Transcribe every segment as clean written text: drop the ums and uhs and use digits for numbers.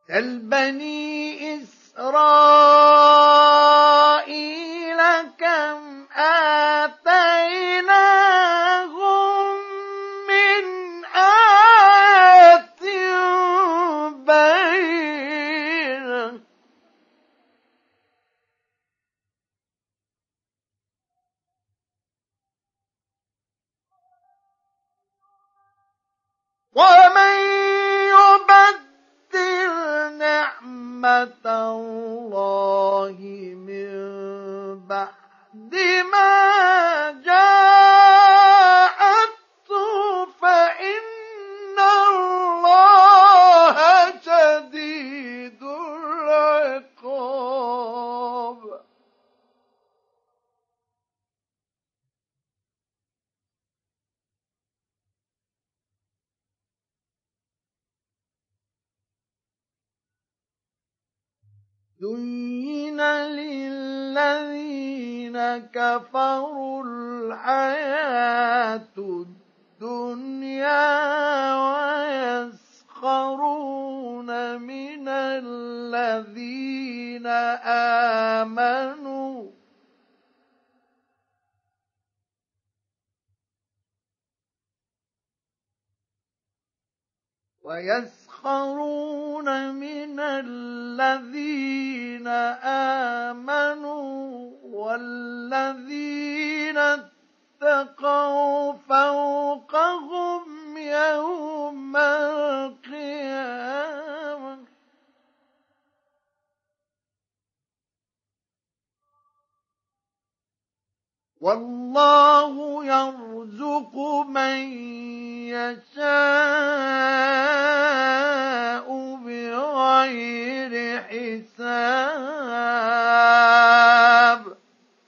سل بني إسرائيل كم آتيناهم من آية بينة ومن يبدل نعمة الله من بعد ما جاءته فإن الله شديد العقاب زين للذين كفروا الحياة الدنيا ويسخرون من الذين آمنوا والذين اتقوا فوقهم يوم القيامة والله يرزق من يشاء بغير حساب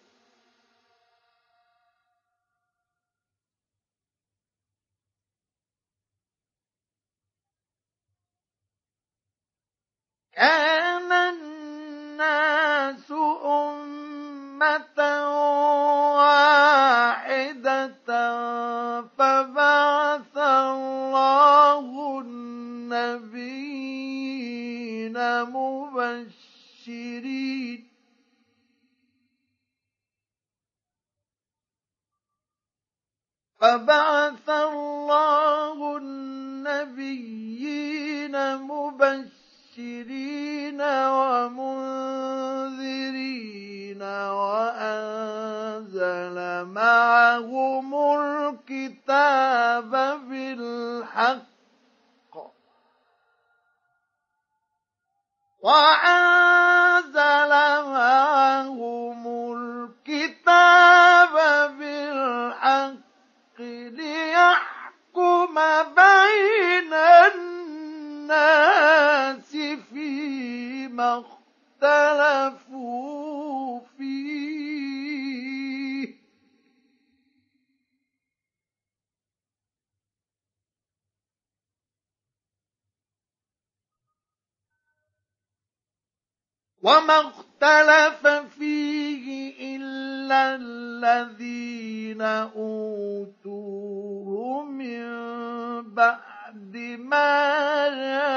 كان الناس أمة واحدة فبعث الله النبيين مبشرين ومنذرين وأنزل معهم الكتاب بالحق ليحكم بين الناس فيما اختلفوا فيه وما اختلف فيه إلا الذين أوتوه من بعد ما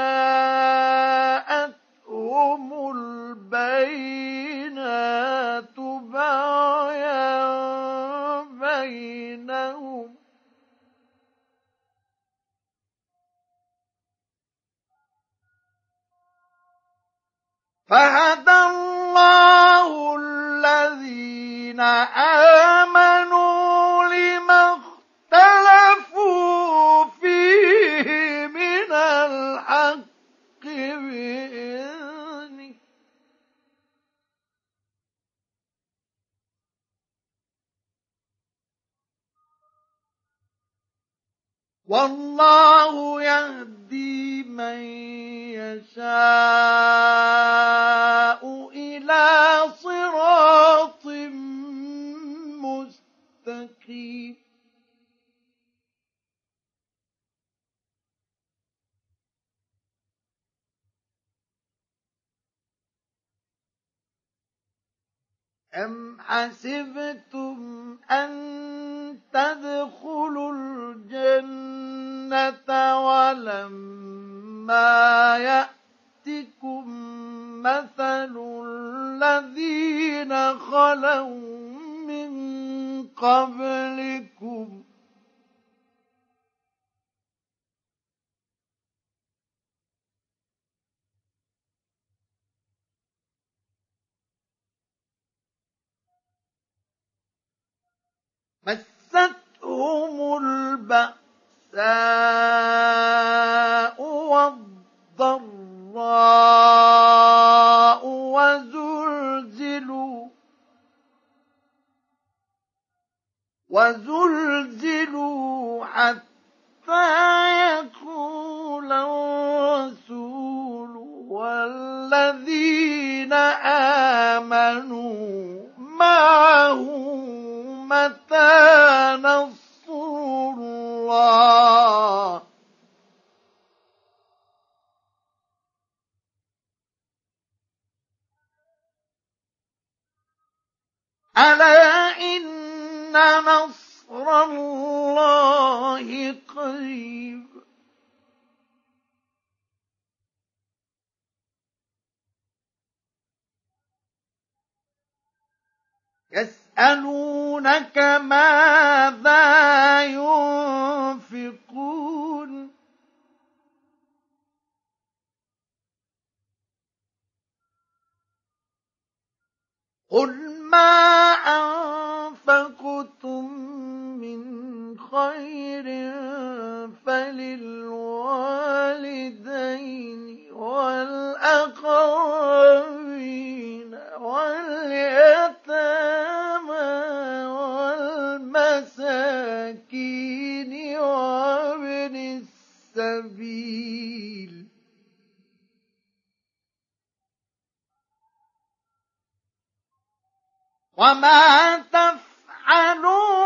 جاءتهم البينات بغيا بينهم فهدى الله الذين آمنوا لما اختلفوا فيه من الحق بإذنه والله يهدي من يشاء إلى صراط مستقيم أم حسبتم أن تدخلوا الجنة ولما يأتكم مثل الذين خلوا من قبلكم مستهم البأساء والضراء وزلزلوا حتى يقول الرسول والذين آمنوا معه متى نصر الله ألا إن نصر الله قريب يسألونك ماذا ينفقون قل ما أنفقتم من خير فللوالدين والأقربين واليتامى والمساكين وابن السبيل وما تفعلوا